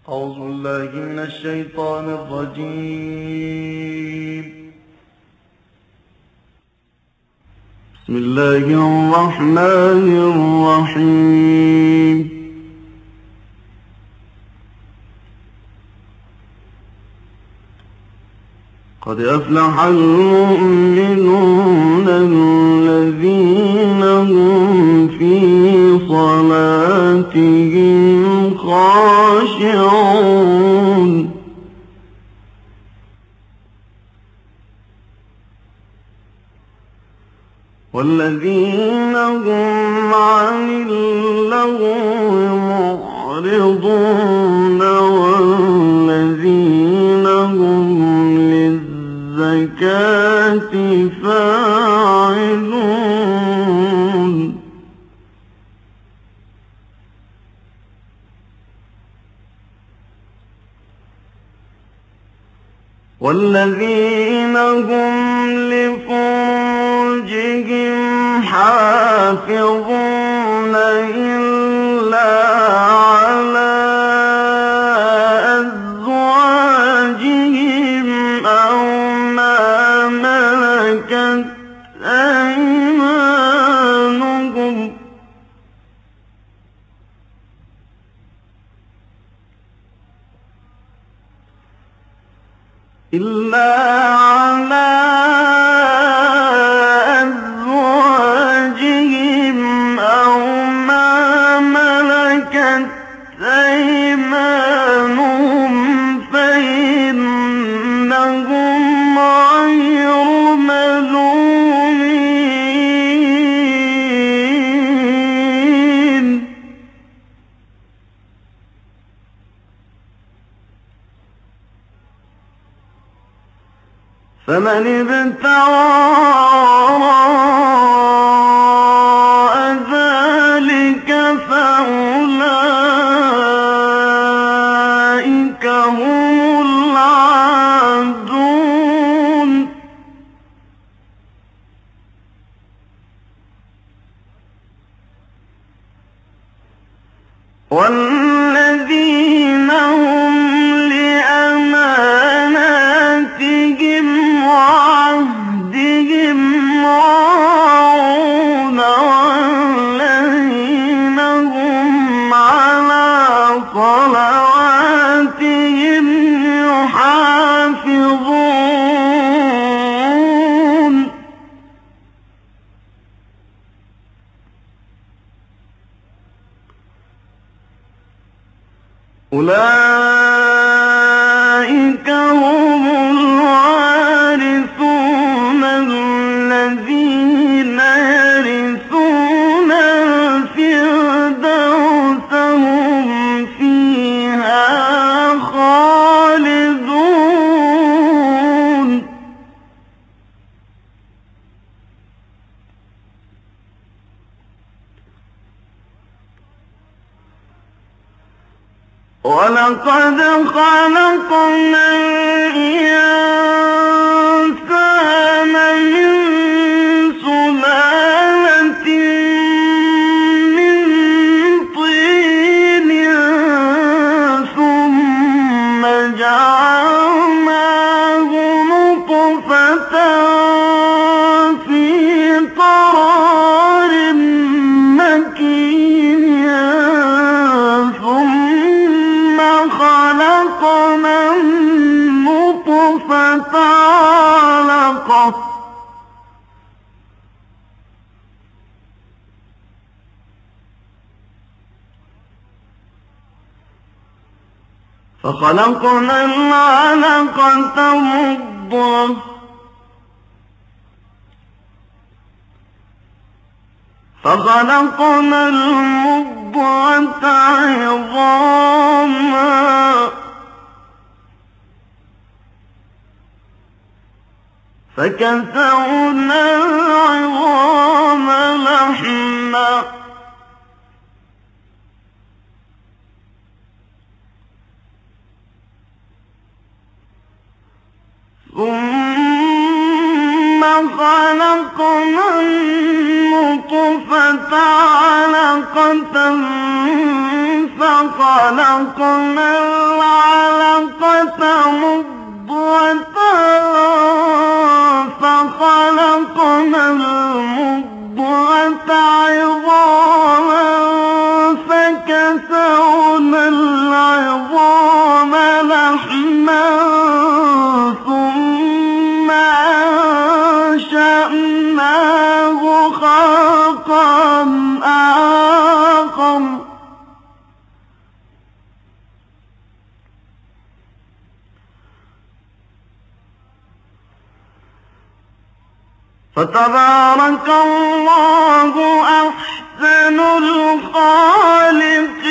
أعوذ بالله من الشيطان الرجيم. بسم الله الرحمن الرحيم. قد أفلح المؤمنون الذين هم في صلاتهم خاشعون والذين هم عن اللغو معرضون والذين هم للزكاة فاعلون والذين هم لفروجهم حافظون إلا على أزواجهم أو ما ملكت أيمانهم إلا على أزواجهم أو ما ملكت أيمانهم فإنهم غير ملومين فمن ابتغى وراء ذلك فأولئك هم العادون والذين هم لأماناتهم وعهدهم راعون والذين هم على صلواتهم يحافظون أولئك هم الوارثون الذين يرثون الفردوس هم فيها خالدون ولقد خلقنا الإنسان من سلالة من طين ثم جعلناه نطفة في قرار مكين ثم خلقنا النطفة علقة فخلقنا العلقة مضغة فخلقنا المضغة عظاما فكسونا العظام لحما ثم خلقنا النطفة علقة فخلقنا العلقة مضغة فخلقنا المضغة عظاما فكسونا العظام لحما ثم أنشأناه خلقا آخر فتبارك الله أحسن الخالقين.